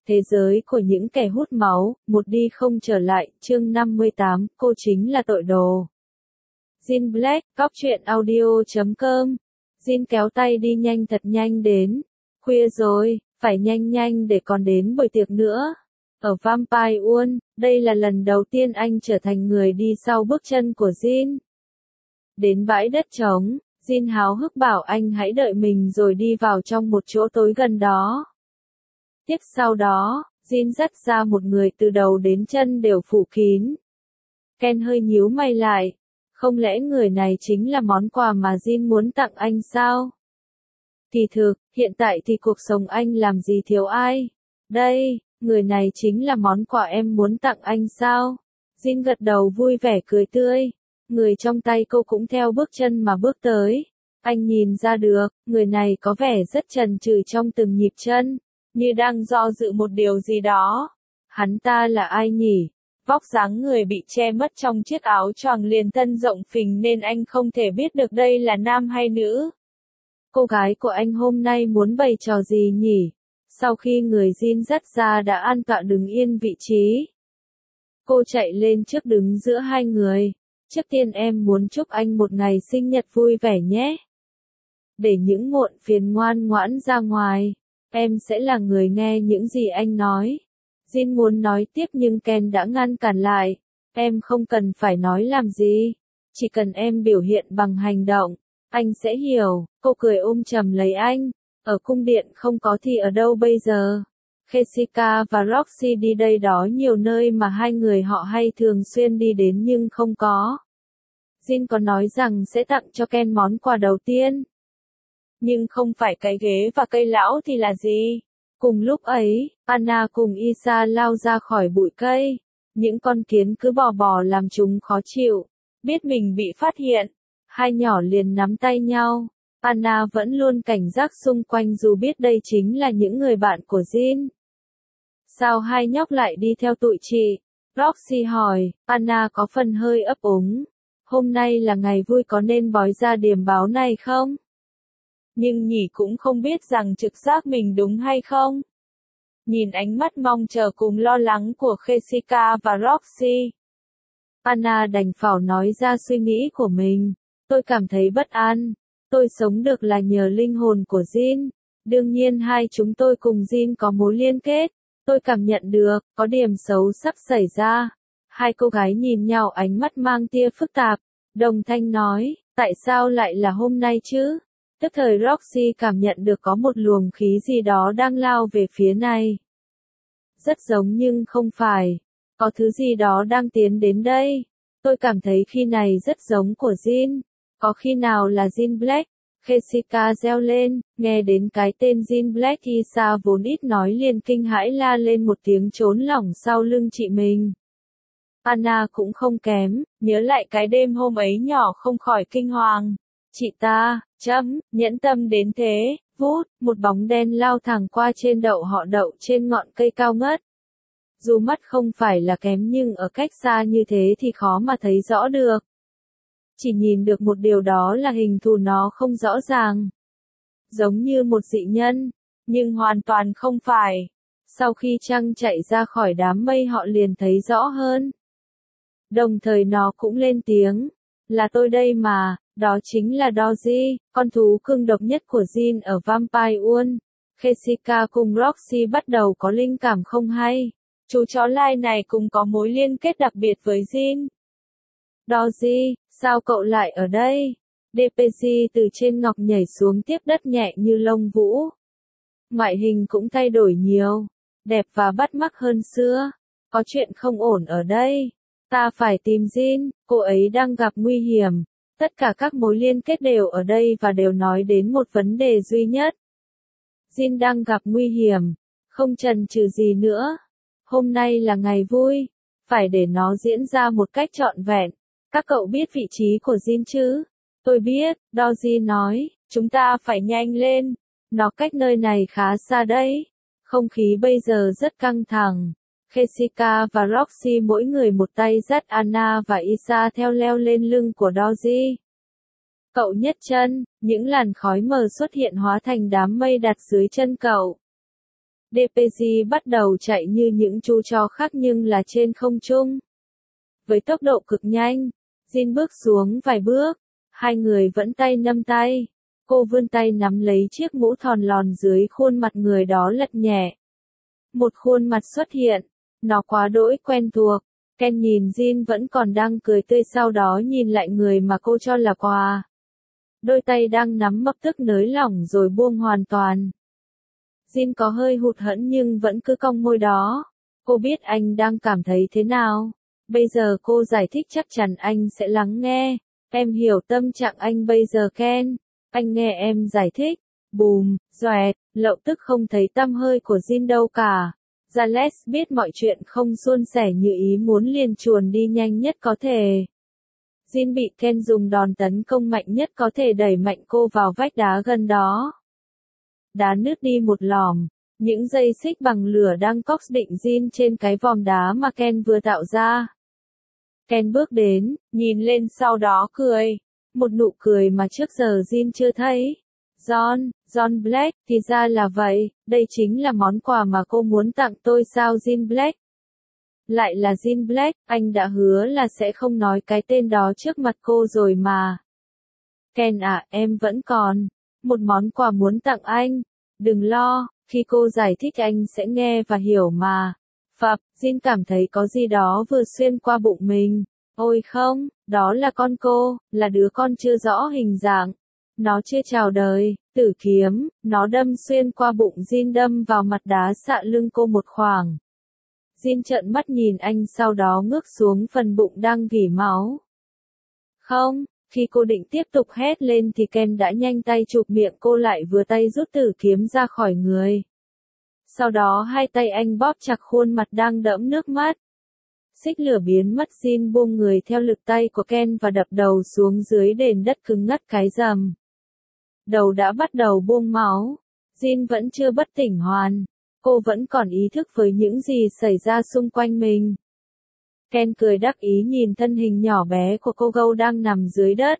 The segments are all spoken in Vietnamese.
Thế giới của những kẻ hút máu, một đi không trở lại, chương 58, cô chính là tội đồ. Jin Black, Cóc truyện audio.com. Jin kéo tay đi nhanh thật nhanh đến. Khuya rồi, phải nhanh nhanh để còn đến buổi tiệc nữa. Ở Vampire World, đây là lần đầu tiên anh trở thành người đi sau bước chân của Jin. Đến bãi đất trống, Jin háo hức bảo anh hãy đợi mình rồi đi vào trong một chỗ tối gần đó. Tiếp sau đó, Jin dắt ra một người từ đầu đến chân đều phủ kín. Ken hơi nhíu mày lại. Không lẽ người này chính là món quà mà Jin muốn tặng anh sao? Kỳ thực, hiện tại thì cuộc sống anh làm gì thiếu ai? Đây, người này chính là món quà em muốn tặng anh sao? Jin gật đầu vui vẻ cười tươi. Người trong tay cô cũng theo bước chân mà bước tới. Anh nhìn ra được, người này có vẻ rất chần chừ trong từng nhịp chân, như đang do dự một điều gì đó. Hắn ta là ai nhỉ? Vóc dáng người bị che mất trong chiếc áo choàng liền thân rộng phình nên anh không thể biết được đây là nam hay nữ. Cô gái của anh hôm nay muốn bày trò gì nhỉ? Sau khi người Jin dắt ra đã an tọa đứng yên vị trí, cô chạy lên trước đứng giữa hai người. Trước tiên em muốn chúc anh một ngày sinh nhật vui vẻ nhé. Để những muộn phiền ngoan ngoãn ra ngoài, em sẽ là người nghe những gì anh nói. Jin muốn nói tiếp nhưng Ken đã ngăn cản lại. Em không cần phải nói làm gì. Chỉ cần em biểu hiện bằng hành động, anh sẽ hiểu. Cô cười ôm chầm lấy anh. Ở cung điện không có thì ở đâu bây giờ? Jessica và Roxy đi đây đó nhiều nơi mà hai người họ hay thường xuyên đi đến nhưng không có. Jin có nói rằng sẽ tặng cho Ken món quà đầu tiên. Nhưng không phải cái ghế và cây lão thì là gì? Cùng lúc ấy, Anna cùng Isa lao ra khỏi bụi cây. Những con kiến cứ bò bò làm chúng khó chịu. Biết mình bị phát hiện, hai nhỏ liền nắm tay nhau. Anna vẫn luôn cảnh giác xung quanh dù biết đây chính là những người bạn của Jin. Sao hai nhóc lại đi theo tụi chị? Roxy hỏi. Anna có phần hơi ấp úng. Hôm nay là ngày vui có nên bói ra điểm báo này không? Nhưng nhỉ cũng không biết rằng trực giác mình đúng hay không. Nhìn ánh mắt mong chờ cùng lo lắng của Jessica và Roxy, Anna đành phải nói ra suy nghĩ của mình. Tôi cảm thấy bất an. Tôi sống được là nhờ linh hồn của Jin. Đương nhiên hai chúng tôi cùng Jin có mối liên kết. Tôi cảm nhận được, có điểm xấu sắp xảy ra. Hai cô gái nhìn nhau ánh mắt mang tia phức tạp. Đồng thanh nói, tại sao lại là hôm nay chứ? Tức thời Roxy cảm nhận được có một luồng khí gì đó đang lao về phía này. Rất giống nhưng không phải. Có thứ gì đó đang tiến đến đây. Tôi cảm thấy khi này rất giống của Jin. Có khi nào là Jin Black? Jessica reo lên, nghe đến cái tên Jin Black Isa vốn ít nói liền kinh hãi la lên một tiếng trốn lỏng sau lưng chị mình. Anna cũng không kém, nhớ lại cái đêm hôm ấy nhỏ không khỏi kinh hoàng. Chị ta, nhẫn tâm đến thế, vút, một bóng đen lao thẳng qua trên đậu họ đậu trên ngọn cây cao ngất. Dù mắt không phải là kém nhưng ở cách xa như thế thì khó mà thấy rõ được. Chỉ nhìn được một điều đó là hình thù nó không rõ ràng. Giống như một dị nhân, nhưng hoàn toàn không phải. Sau khi trăng chạy ra khỏi đám mây họ liền thấy rõ hơn. Đồng thời nó cũng lên tiếng. Là tôi đây mà, đó chính là Doji, con thú cưng độc nhất của Jin ở Vampire World. Jessica cùng Roxy bắt đầu có linh cảm không hay. Chú chó lai này cũng có mối liên kết đặc biệt với Jin. Doji, sao cậu lại ở đây? DPG từ trên ngọc nhảy xuống tiếp đất nhẹ như lông vũ. Ngoại hình cũng thay đổi nhiều, đẹp và bắt mắt hơn xưa. Có chuyện không ổn ở đây. Ta phải tìm Jin, cô ấy đang gặp nguy hiểm. Tất cả các mối liên kết đều ở đây và đều nói đến một vấn đề duy nhất. Jin đang gặp nguy hiểm, không chần chừ gì nữa. Hôm nay là ngày vui, phải để nó diễn ra một cách trọn vẹn. Các cậu biết vị trí của Jin chứ? Tôi biết, Doji nói, chúng ta phải nhanh lên. Nó cách nơi này khá xa đấy. Không khí bây giờ rất căng thẳng. Jessica và Roxy mỗi người một tay dắt Anna và Isa theo leo lên lưng của Doji. Cậu nhấc chân, những làn khói mờ xuất hiện hóa thành đám mây đặt dưới chân cậu. DPG bắt đầu chạy như những chú chó khác nhưng là trên không trung. Với tốc độ cực nhanh, Jin bước xuống vài bước, hai người vẫn tay nắm tay. Cô vươn tay nắm lấy chiếc mũ thòn lòn dưới khuôn mặt người đó lật nhẹ. Một khuôn mặt xuất hiện, nó quá đỗi quen thuộc. Ken nhìn Jin vẫn còn đang cười tươi sau đó nhìn lại người mà cô cho là quà. Đôi tay đang nắm lập tức nới lỏng rồi buông hoàn toàn. Jin có hơi hụt hẫng nhưng vẫn cứ cong môi đó. Cô biết anh đang cảm thấy thế nào. Bây giờ cô giải thích chắc chắn anh sẽ lắng nghe. Em hiểu tâm trạng anh bây giờ Ken. Anh nghe em giải thích. Bùm, doẹt, lập tức không thấy tăm hơi của Jin đâu cả. Giles biết mọi chuyện không suôn sẻ như ý muốn liền chuồn đi nhanh nhất có thể. Jin bị Ken dùng đòn tấn công mạnh nhất có thể đẩy mạnh cô vào vách đá gần đó. Đá nứt đi một lòm, những dây xích bằng lửa đang cox định Jin trên cái vòm đá mà Ken vừa tạo ra. Ken bước đến, nhìn lên sau đó cười. Một nụ cười mà trước giờ Jin chưa thấy. John Black, thì ra là vậy, đây chính là món quà mà cô muốn tặng tôi sao Jin Black? Lại là Jin Black, anh đã hứa là sẽ không nói cái tên đó trước mặt cô rồi mà. Ken à, em vẫn còn một món quà muốn tặng anh. Đừng lo, khi cô giải thích anh sẽ nghe và hiểu mà. Phập, Jin cảm thấy có gì đó vừa xuyên qua bụng mình. Ôi không, đó là con cô, là đứa con chưa rõ hình dạng. Nó chưa chào đời, tử kiếm, nó đâm xuyên qua bụng Jin đâm vào mặt đá xạ lưng cô một khoảng. Jin trợn mắt nhìn anh sau đó ngước xuống phần bụng đang rỉ máu. Không, khi cô định tiếp tục hét lên thì Ken đã nhanh tay chụp miệng cô lại vừa tay rút tử kiếm ra khỏi người. Sau đó hai tay anh bóp chặt khuôn mặt đang đẫm nước mắt. Xích lửa biến mất Jin buông người theo lực tay của Ken và đập đầu xuống dưới nền đất cứng ngắt cái rầm. Đầu đã bắt đầu buông máu. Jin vẫn chưa bất tỉnh hoàn. Cô vẫn còn ý thức với những gì xảy ra xung quanh mình. Ken cười đắc ý nhìn thân hình nhỏ bé của cô gâu đang nằm dưới đất.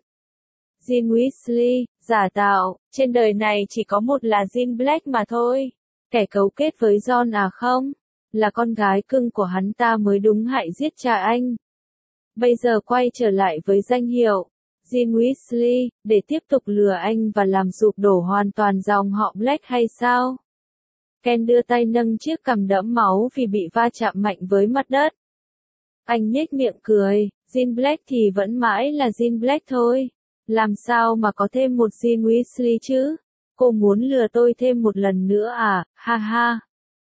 Jin Weasley, giả tạo, trên đời này chỉ có một là Jin Black mà thôi. Kẻ cấu kết với John à không? Là con gái cưng của hắn ta mới đúng hại giết cha anh. Bây giờ quay trở lại với danh hiệu Jin Weasley, để tiếp tục lừa anh và làm sụp đổ hoàn toàn dòng họ Black hay sao? Ken đưa tay nâng chiếc cằm đẫm máu vì bị va chạm mạnh với mặt đất. Anh nhếch miệng cười, Jin Black thì vẫn mãi là Jin Black thôi. Làm sao mà có thêm một Jin Weasley chứ? Cô muốn lừa tôi thêm một lần nữa à, ha ha.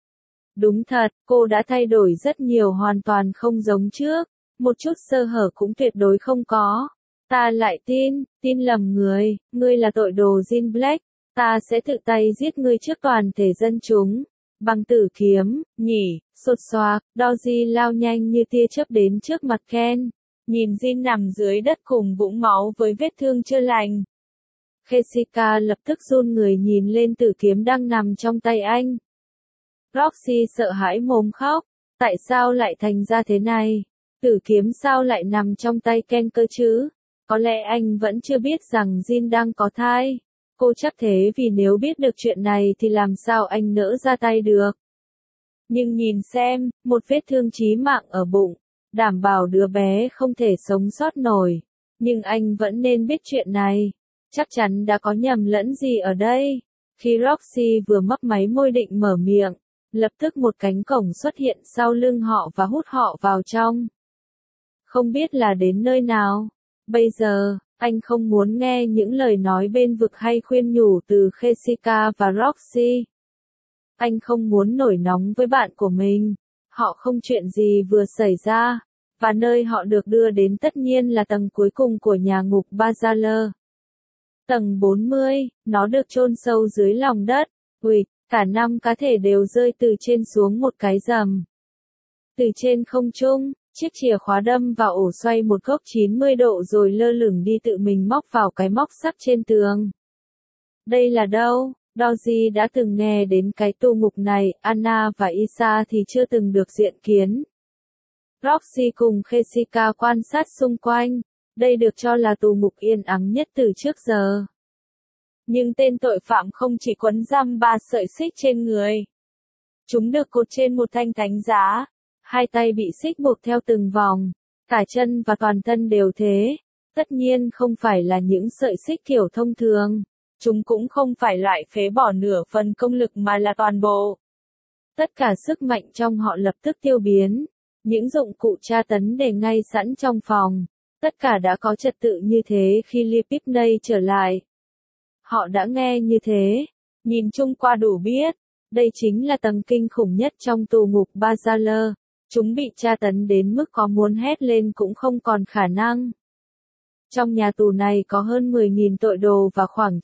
Đúng thật, cô đã thay đổi rất nhiều hoàn toàn không giống trước. Một chút sơ hở cũng tuyệt đối không có. Ta lại tin lầm người, ngươi là tội đồ Jin Black. Ta sẽ tự tay giết ngươi trước toàn thể dân chúng. Bằng tử kiếm, nhỉ, sột soạc, Doji lao nhanh như tia chớp đến trước mặt Ken. Nhìn Jin nằm dưới đất cùng vũng máu với vết thương chưa lành. Jessica lập tức run người nhìn lên tử kiếm đang nằm trong tay anh. Roxy sợ hãi mồm khóc. Tại sao lại thành ra thế này? Tử kiếm sao lại nằm trong tay Ken cơ chứ? Có lẽ anh vẫn chưa biết rằng Jin đang có thai. Cô chắc thế vì nếu biết được chuyện này thì làm sao anh nỡ ra tay được. Nhưng nhìn xem, một vết thương chí mạng ở bụng, đảm bảo đứa bé không thể sống sót nổi. Nhưng anh vẫn nên biết chuyện này. Chắc chắn đã có nhầm lẫn gì ở đây. Khi Roxy vừa mấp máy môi định mở miệng, lập tức một cánh cổng xuất hiện sau lưng họ và hút họ vào trong. Không biết là đến nơi nào. Bây giờ, anh không muốn nghe những lời nói bên vực hay khuyên nhủ từ Jessica và Roxy. Anh không muốn nổi nóng với bạn của mình. Họ không chuyện gì vừa xảy ra. Và nơi họ được đưa đến tất nhiên là tầng cuối cùng của nhà ngục Bazaler. Tầng 40, nó được chôn sâu dưới lòng đất. Ui, cả 5 cá thể đều rơi từ trên xuống một cái rầm. Từ trên không trung, chiếc chìa khóa đâm vào ổ xoay một góc 90 độ rồi lơ lửng đi tự mình móc vào cái móc sắt trên tường. Đây là đâu? Doji đã từng nghe đến cái tù ngục này, Anna và Isa thì chưa từng được diện kiến. Roxy cùng Jessica quan sát xung quanh. Đây được cho là tù ngục yên ắng nhất từ trước giờ. Nhưng tên tội phạm không chỉ quấn giam 3 sợi xích trên người. Chúng được cột trên một thanh thánh giá. Hai tay bị xích buộc theo từng vòng. Cả chân và toàn thân đều thế. Tất nhiên không phải là những sợi xích kiểu thông thường. Chúng cũng không phải loại phế bỏ nửa phần công lực mà là toàn bộ. Tất cả sức mạnh trong họ lập tức tiêu biến. Những dụng cụ tra tấn để ngay sẵn trong phòng. Tất cả đã có trật tự như thế khi Lipipney trở lại. Họ đã nghe như thế. Nhìn chung qua đủ biết. Đây chính là tầng kinh khủng nhất trong tù ngục Bazalar. Chúng bị tra tấn đến mức có muốn hét lên cũng không còn khả năng. Trong nhà tù này có hơn 10.000 tội đồ và khoảng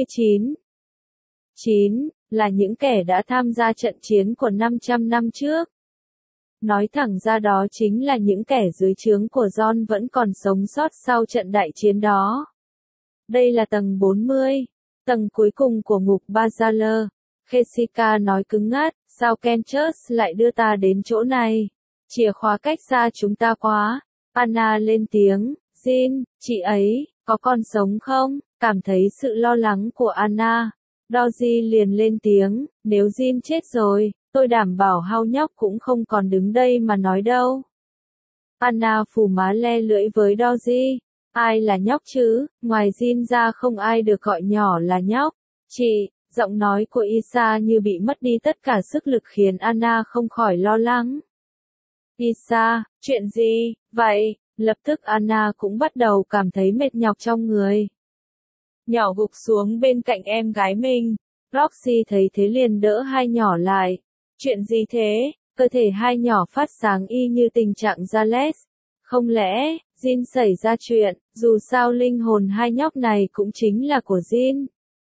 99 là những kẻ đã tham gia trận chiến của 500 năm trước. Nói thẳng ra đó chính là những kẻ dưới trướng của John vẫn còn sống sót sau trận đại chiến đó. Đây là tầng 40, tầng cuối cùng của ngục Bazalar. Jessica nói cứng ngắc, sao Kenchus lại đưa ta đến chỗ này? Chìa khóa cách xa chúng ta quá. Anna lên tiếng, Jin, chị ấy, có còn sống không? Cảm thấy sự lo lắng của Anna. Doji liền lên tiếng, nếu Jin chết rồi, tôi đảm bảo hao nhóc cũng không còn đứng đây mà nói đâu. Anna phủ má le lưỡi với Doji. Ai là nhóc chứ, ngoài Jin ra không ai được gọi nhỏ là nhóc. Chị, giọng nói của Isa như bị mất đi tất cả sức lực khiến Anna không khỏi lo lắng. Isa, chuyện gì, vậy? Lập tức Anna cũng bắt đầu cảm thấy mệt nhọc trong người. Nhỏ gục xuống bên cạnh em gái mình. Roxy thấy thế liền đỡ hai nhỏ lại. Chuyện gì thế? Cơ thể hai nhỏ phát sáng y như tình trạng Jales. Không lẽ, Jin xảy ra chuyện, dù sao linh hồn hai nhóc này cũng chính là của Jin.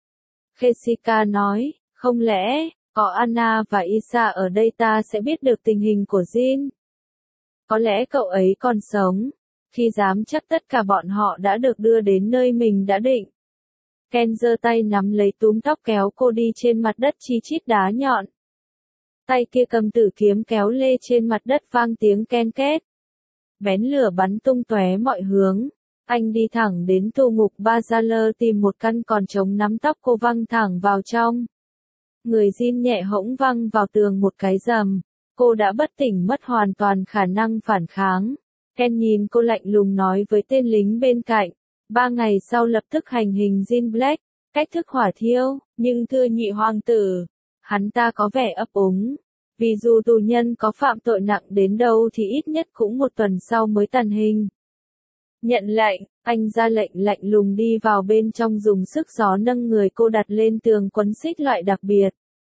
Jessica nói, không lẽ, có Anna và Isa ở đây ta sẽ biết được tình hình của Jin. Có lẽ cậu ấy còn sống. Khi dám chắc tất cả bọn họ đã được đưa đến nơi mình đã định. Ken giơ tay nắm lấy túm tóc kéo cô đi trên mặt đất chi chít đá nhọn. Tay kia cầm tử kiếm kéo lê trên mặt đất vang tiếng ken két. Bén lửa bắn tung tóe mọi hướng. Anh đi thẳng đến tù ngục Bazalar tìm một căn còn trống nắm tóc cô văng thẳng vào trong. Người Jin nhẹ hỗn văng vào tường một cái rầm. Cô đã bất tỉnh mất hoàn toàn khả năng phản kháng. Ken nhìn cô lạnh lùng nói với tên lính bên cạnh. 3 ngày sau lập tức hành hình Jin Black. Cách thức hỏa thiêu, nhưng thưa nhị hoàng tử. Hắn ta có vẻ ấp úng. Vì dù tù nhân có phạm tội nặng đến đâu thì ít nhất cũng 1 tuần sau mới tàn hình. Nhận lệnh, anh ra lệnh lạnh lùng đi vào bên trong dùng sức gió nâng người cô đặt lên tường quấn xích loại đặc biệt.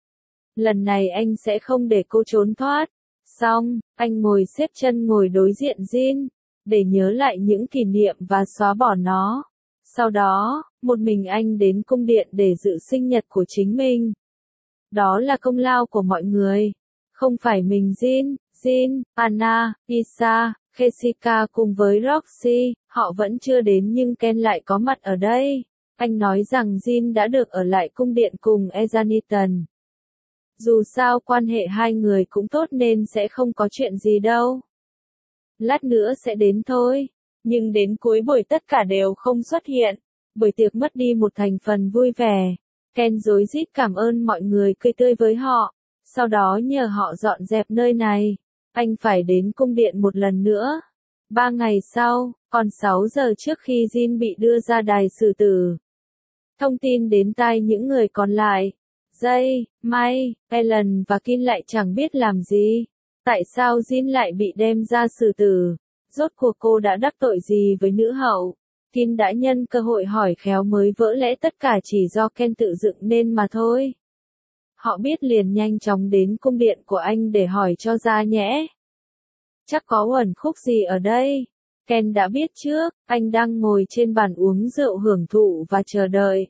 Lần này anh sẽ không để cô trốn thoát. Xong, anh ngồi xếp chân ngồi đối diện Jin, để nhớ lại những kỷ niệm và xóa bỏ nó. Sau đó, một mình anh đến cung điện để dự sinh nhật của chính mình. Đó là công lao của mọi người. Không phải mình Jin, Anna, Isa, Jessica cùng với Roxy, họ vẫn chưa đến nhưng Ken lại có mặt ở đây. Anh nói rằng Jin đã được ở lại cung điện cùng Ezaniton. Dù sao quan hệ hai người cũng tốt nên sẽ không có chuyện gì đâu. Lát nữa sẽ đến thôi. Nhưng đến cuối buổi tất cả đều không xuất hiện. Buổi tiệc mất đi một thành phần vui vẻ. Ken rối rít cảm ơn mọi người cười tươi với họ. Sau đó nhờ họ dọn dẹp nơi này. Anh phải đến cung điện một lần nữa. 3 ngày sau, còn 6 giờ trước khi Jin bị đưa ra đài xử tử. Thông tin đến tai những người còn lại. Jay, May, Ellen và Kin lại chẳng biết làm gì. Tại sao Jin lại bị đem ra xử tử? Rốt cuộc cô đã đắc tội gì với nữ hậu? Kin đã nhân cơ hội hỏi khéo mới vỡ lẽ tất cả chỉ do Ken tự dựng nên mà thôi. Họ biết liền nhanh chóng đến cung điện của anh để hỏi cho ra nhẽ. Chắc có uẩn khúc gì ở đây? Ken đã biết trước, anh đang ngồi trên bàn uống rượu hưởng thụ và chờ đợi.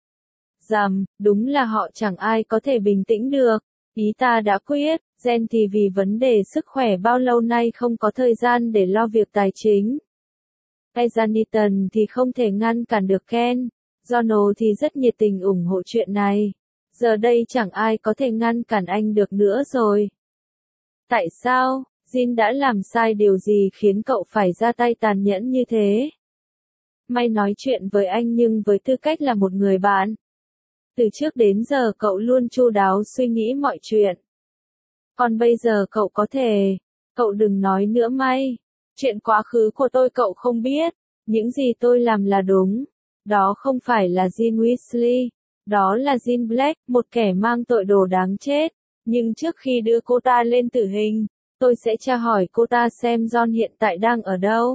Đúng là họ chẳng ai có thể bình tĩnh được. Ý ta đã quyết, Jen thì vì vấn đề sức khỏe bao lâu nay không có thời gian để lo việc tài chính. Ezaniton thì không thể ngăn cản được Ken. Jono thì rất nhiệt tình ủng hộ chuyện này. Giờ đây chẳng ai có thể ngăn cản anh được nữa rồi. Tại sao? Jin đã làm sai điều gì khiến cậu phải ra tay tàn nhẫn như thế? May nói chuyện với anh nhưng với tư cách là một người bạn. Từ trước đến giờ cậu luôn chu đáo suy nghĩ mọi chuyện. Còn bây giờ cậu có thể, cậu đừng nói nữa may. Chuyện quá khứ của tôi cậu không biết, những gì tôi làm là đúng. Đó không phải là Jean Weasley, đó là Jean Black, một kẻ mang tội đồ đáng chết. Nhưng trước khi đưa cô ta lên tử hình, tôi sẽ tra hỏi cô ta xem John hiện tại đang ở đâu.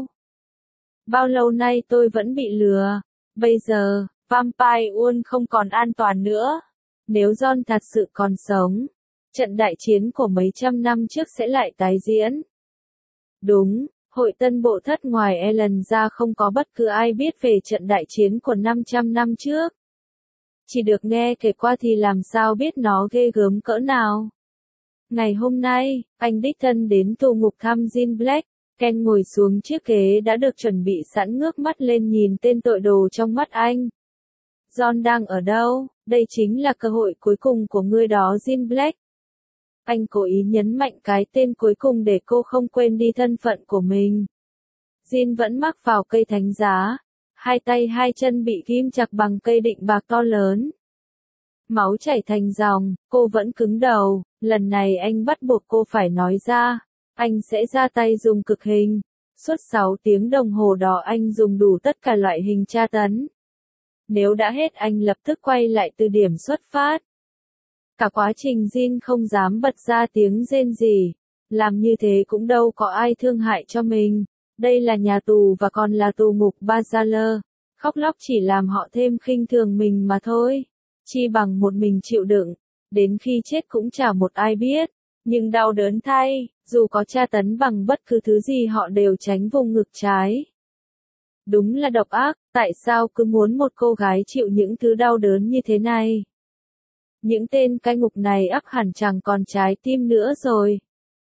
Bao lâu nay tôi vẫn bị lừa, bây giờ, Vampire World không còn an toàn nữa. Nếu John thật sự còn sống, trận đại chiến của mấy trăm năm trước sẽ lại tái diễn. Đúng, hội tân bộ thất ngoài Ellen ra không có bất cứ ai biết về trận đại chiến của 500 năm trước. Chỉ được nghe kể qua thì làm sao biết nó ghê gớm cỡ nào. Ngày hôm nay, anh đích thân đến tù ngục thăm Jean Black. Ken ngồi xuống chiếc ghế đã được chuẩn bị sẵn ngước mắt lên nhìn tên tội đồ trong mắt anh. John đang ở đâu? Đây chính là cơ hội cuối cùng của ngươi đó Jean Black. Anh cố ý nhấn mạnh cái tên cuối cùng để cô không quên đi thân phận của mình. Jean vẫn mắc vào cây thánh giá. Hai tay hai chân bị ghim chặt bằng cây định bạc to lớn. Máu chảy thành dòng, cô vẫn cứng đầu. Lần này anh bắt buộc cô phải nói ra. Anh sẽ ra tay dùng cực hình. Suốt 6 tiếng đồng hồ đó anh dùng đủ tất cả loại hình tra tấn. Nếu đã hết anh lập tức quay lại từ điểm xuất phát. Cả quá trình Jean không dám bật ra tiếng rên gì. Làm như thế cũng đâu có ai thương hại cho mình. Đây là nhà tù và còn là tù ngục Bazaar. Khóc lóc chỉ làm họ thêm khinh thường mình mà thôi. Chi bằng một mình chịu đựng. Đến khi chết cũng chả một ai biết. Nhưng đau đớn thay, dù có tra tấn bằng bất cứ thứ gì họ đều tránh vùng ngực trái. Đúng là độc ác, tại sao cứ muốn một cô gái chịu những thứ đau đớn như thế này? Những tên cai ngục này ắt hẳn chẳng còn trái tim nữa rồi.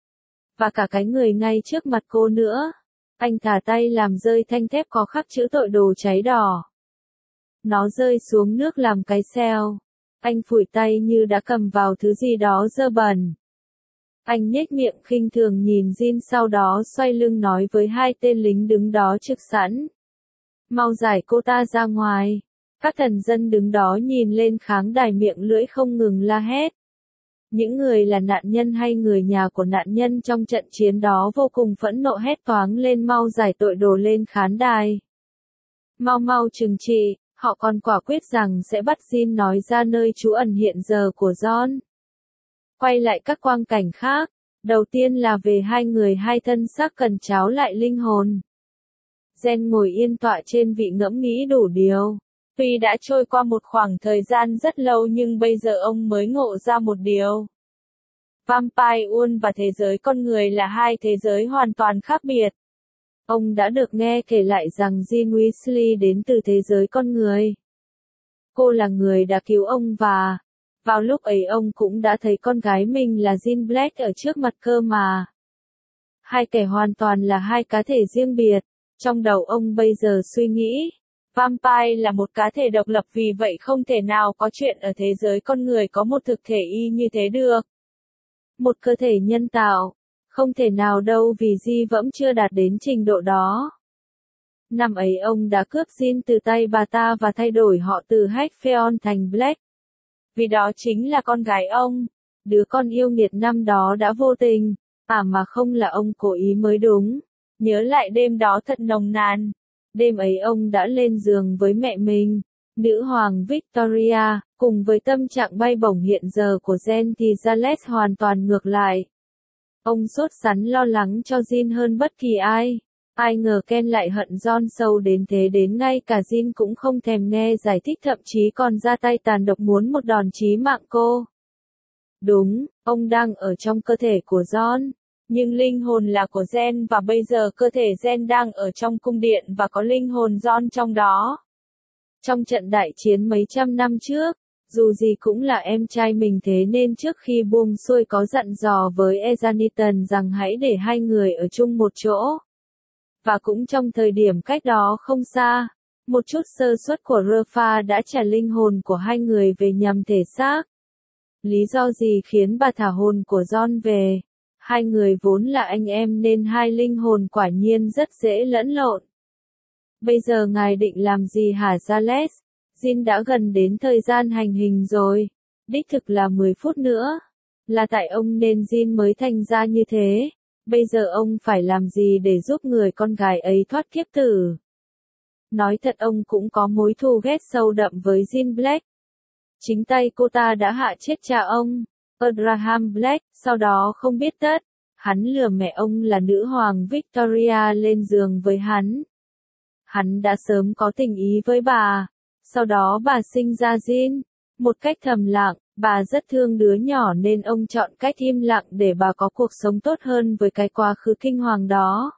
Và cả cái người ngay trước mặt cô nữa. Anh thả tay làm rơi thanh thép có khắc chữ tội đồ cháy đỏ. Nó rơi xuống nước làm cái xeo. Anh phủi tay như đã cầm vào thứ gì đó dơ bẩn. Anh nhếch miệng khinh thường nhìn Jean sau đó xoay lưng nói với hai tên lính đứng đó trực sẵn. Mau giải cô ta ra ngoài. Các thần dân đứng đó nhìn lên kháng đài miệng lưỡi không ngừng la hét. Những người là nạn nhân hay người nhà của nạn nhân trong trận chiến đó vô cùng phẫn nộ hét toáng lên mau giải tội đồ lên khán đài. Mau mau trừng trị, họ còn quả quyết rằng sẽ bắt Jean nói ra nơi trú ẩn hiện giờ của John. Quay lại các quang cảnh khác, đầu tiên là về hai người hai thân xác cần tráo lại linh hồn. Jen ngồi yên tọa trên vị ngẫm nghĩ đủ điều. Tuy đã trôi qua một khoảng thời gian rất lâu nhưng bây giờ ông mới ngộ ra một điều. Vampire World và thế giới con người là hai thế giới hoàn toàn khác biệt. Ông đã được nghe kể lại rằng Jean Weasley đến từ thế giới con người. Cô là người đã cứu ông và vào lúc ấy ông cũng đã thấy con gái mình là Jean Black ở trước mặt cơ mà. Hai kẻ hoàn toàn là hai cá thể riêng biệt. Trong đầu ông bây giờ suy nghĩ, Vampire là một cá thể độc lập vì vậy không thể nào có chuyện ở thế giới con người có một thực thể y như thế được. Một cơ thể nhân tạo, không thể nào đâu vì Di vẫn chưa đạt đến trình độ đó. Năm ấy ông đã cướp Jean từ tay bà ta và thay đổi họ từ Halfyon thành Black. Vì đó chính là con gái ông. Đứa con yêu nghiệt năm đó đã vô tình, mà không là ông cố ý mới đúng. Nhớ lại đêm đó thật nồng nàn. Đêm ấy ông đã lên giường với mẹ mình, nữ hoàng Victoria, cùng với tâm trạng bay bổng hiện giờ của Jen thì Giles hoàn toàn ngược lại. Ông sốt sắng lo lắng cho Jean hơn bất kỳ ai. Ai ngờ Ken lại hận John sâu đến thế đến ngay cả Jean cũng không thèm nghe giải thích thậm chí còn ra tay tàn độc muốn một đòn chí mạng cô. Đúng, ông đang ở trong cơ thể của John. Nhưng linh hồn là của Jen và bây giờ cơ thể Jen đang ở trong cung điện và có linh hồn John trong đó. Trong trận đại chiến mấy trăm năm trước, dù gì cũng là em trai mình thế nên trước khi buông xuôi có dặn dò với Ezaniton rằng hãy để hai người ở chung một chỗ. Và cũng trong thời điểm cách đó không xa, một chút sơ suất của Rafa đã trả linh hồn của hai người về nhằm thể xác. Lý do gì khiến bà thả hồn của John về? Hai người vốn là anh em nên hai linh hồn quả nhiên rất dễ lẫn lộn. Bây giờ ngài định làm gì hả Giles? Jean đã gần đến thời gian hành hình rồi. Đích thực là 10 phút nữa. Là tại ông nên Jin mới thành ra như thế. Bây giờ ông phải làm gì để giúp người con gái ấy thoát kiếp tử? Nói thật ông cũng có mối thù ghét sâu đậm với Jin Black. Chính tay cô ta đã hạ chết cha ông, Abraham Black, sau đó không biết tất. Hắn lừa mẹ ông là nữ hoàng Victoria lên giường với hắn. Hắn đã sớm có tình ý với bà. Sau đó bà sinh ra Jin. Một cách thầm lặng, bà rất thương đứa nhỏ nên ông chọn cách im lặng để bà có cuộc sống tốt hơn với cái quá khứ kinh hoàng đó.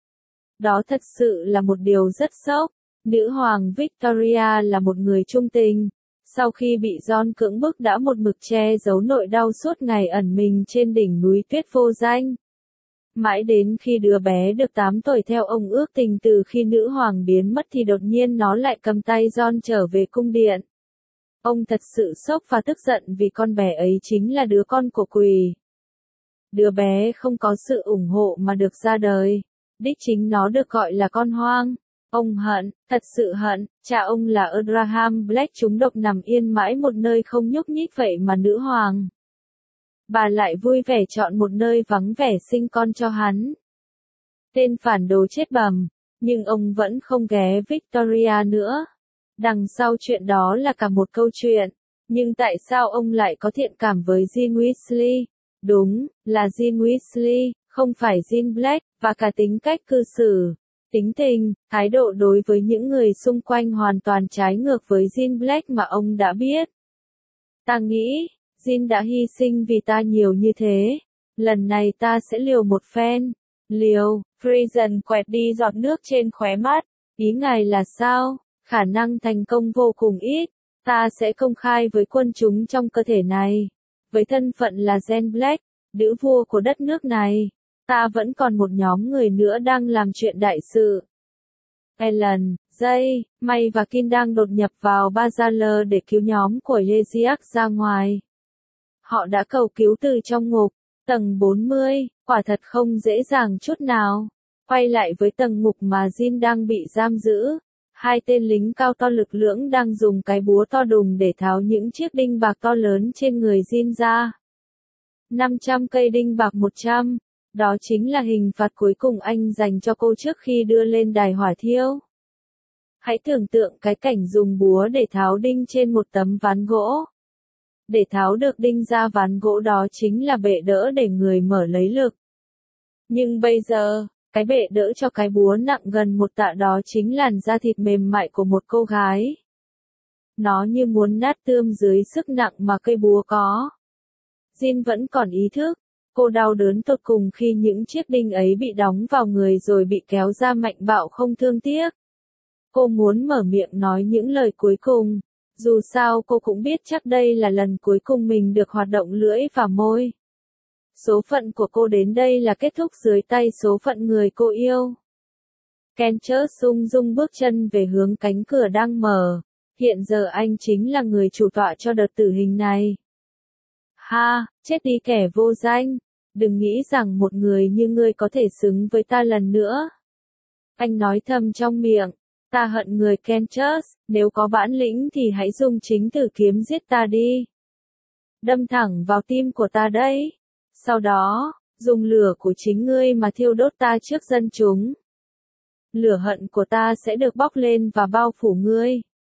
Đó thật sự là một điều rất sốc. Nữ hoàng Victoria là một người trung tình. Sau khi bị John cưỡng bức đã một mực che giấu nỗi đau suốt ngày ẩn mình trên đỉnh núi tuyết vô danh. Mãi đến khi đứa bé được 8 tuổi theo ông ước tình từ khi nữ hoàng biến mất thì đột nhiên nó lại cầm tay John trở về cung điện. Ông thật sự sốc và tức giận vì con bé ấy chính là đứa con của Quỳ. Đứa bé không có sự ủng hộ mà được ra đời. Đích chính nó được gọi là con hoang. Ông hận, thật sự hận, cha ông là Abraham Black trúng độc nằm yên mãi một nơi không nhúc nhích vậy mà nữ hoàng. Bà lại vui vẻ chọn một nơi vắng vẻ sinh con cho hắn. Tên phản đồ chết bầm, nhưng ông vẫn không ghé Victoria nữa. Đằng sau chuyện đó là cả một câu chuyện. Nhưng tại sao ông lại có thiện cảm với Jin Weasley? Đúng, là Jin Weasley, không phải Jin Black, và cả tính cách cư xử, tính tình, thái độ đối với những người xung quanh hoàn toàn trái ngược với Jin Black mà ông đã biết. Ta nghĩ, Jin đã hy sinh vì ta nhiều như thế. Lần này ta sẽ liều một phen. Liều, Frisian quẹt đi giọt nước trên khóe mắt. Ý ngài là sao? Khả năng thành công vô cùng ít. Ta sẽ công khai với quân chúng trong cơ thể này. Với thân phận là Jen Black, nữ vua của đất nước này. Ta vẫn còn một nhóm người nữa đang làm chuyện đại sự. Ellen, Jay, May và Kin đang đột nhập vào Bazar để cứu nhóm của Yeziak ra ngoài. Họ đã cầu cứu từ trong ngục, tầng 40, quả thật không dễ dàng chút nào. Quay lại với tầng ngục mà Jin đang bị giam giữ. Hai tên lính cao to lực lưỡng đang dùng cái búa to đùng để tháo những chiếc đinh bạc to lớn trên người Jin ra. 500 cây đinh bạc 100. Đó chính là hình phạt cuối cùng anh dành cho cô trước khi đưa lên đài hỏa thiêu. Hãy tưởng tượng cái cảnh dùng búa để tháo đinh trên một tấm ván gỗ. Để tháo được đinh ra ván gỗ đó chính là bệ đỡ để người mở lấy lực. Nhưng bây giờ, cái bệ đỡ cho cái búa nặng gần 1 tạ đó chính làn da thịt mềm mại của một cô gái. Nó như muốn nát tươm dưới sức nặng mà cây búa có. Jin vẫn còn ý thức. Cô đau đớn tột cùng khi những chiếc đinh ấy bị đóng vào người rồi bị kéo ra mạnh bạo không thương tiếc. Cô muốn mở miệng nói những lời cuối cùng. Dù sao cô cũng biết chắc đây là lần cuối cùng mình được hoạt động lưỡi và môi. Số phận của cô đến đây là kết thúc dưới tay số phận người cô yêu. Kencher ung dung bước chân về hướng cánh cửa đang mở. Hiện giờ anh chính là người chủ tọa cho đợt tử hình này. Ha, chết đi kẻ vô danh. Đừng nghĩ rằng một người như ngươi có thể xứng với ta lần nữa. Anh nói thầm trong miệng. Ta hận người Kenchus, nếu có bản lĩnh thì hãy dùng chính tử kiếm giết ta đi. Đâm thẳng vào tim của ta đấy. Sau đó, dùng lửa của chính ngươi mà thiêu đốt ta trước dân chúng. Lửa hận của ta sẽ được bốc lên và bao phủ ngươi.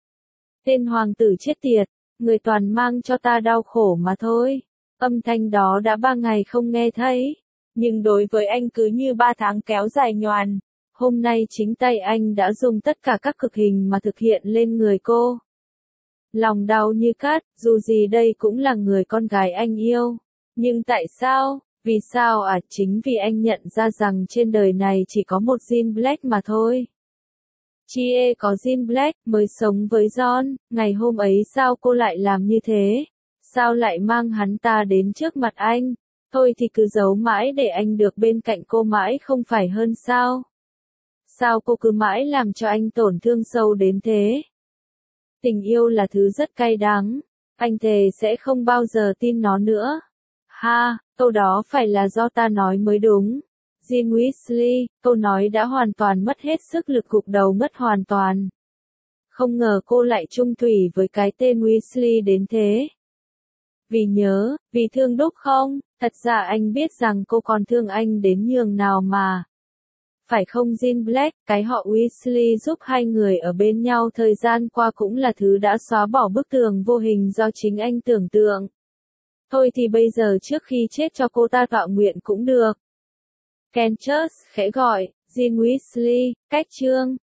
Tên hoàng tử chết tiệt, người toàn mang cho ta đau khổ mà thôi. Âm thanh đó đã 3 ngày không nghe thấy. Nhưng đối với anh cứ như 3 tháng kéo dài nhoàn. Hôm nay chính tay anh đã dùng tất cả các cực hình mà thực hiện lên người cô. Lòng đau như cắt, dù gì đây cũng là người con gái anh yêu. Nhưng tại sao? Vì sao à? Chính vì anh nhận ra rằng trên đời này chỉ có một Jin Black mà thôi. Chie có Jin Black mới sống với John, ngày hôm ấy sao cô lại làm như thế? Sao lại mang hắn ta đến trước mặt anh? Thôi thì cứ giấu mãi để anh được bên cạnh cô mãi không phải hơn sao? Sao cô cứ mãi làm cho anh tổn thương sâu đến thế? Tình yêu là thứ rất cay đắng. Anh thề sẽ không bao giờ tin nó nữa. Ha, câu đó phải là do ta nói mới đúng. Jin Weasley, câu nói đã hoàn toàn mất hết sức lực, gục đầu ngất hoàn toàn. Không ngờ cô lại chung thủy với cái tên Weasley đến thế. Vì nhớ, vì thương Đúc không? Thật ra anh biết rằng cô còn thương anh đến nhường nào mà. Phải không Jean Black, cái họ Weasley giúp hai người ở bên nhau thời gian qua cũng là thứ đã xóa bỏ bức tường vô hình do chính anh tưởng tượng. Thôi thì bây giờ trước khi chết cho cô ta tọa nguyện cũng được. Kentus khẽ gọi, Jean Weasley, cách chương.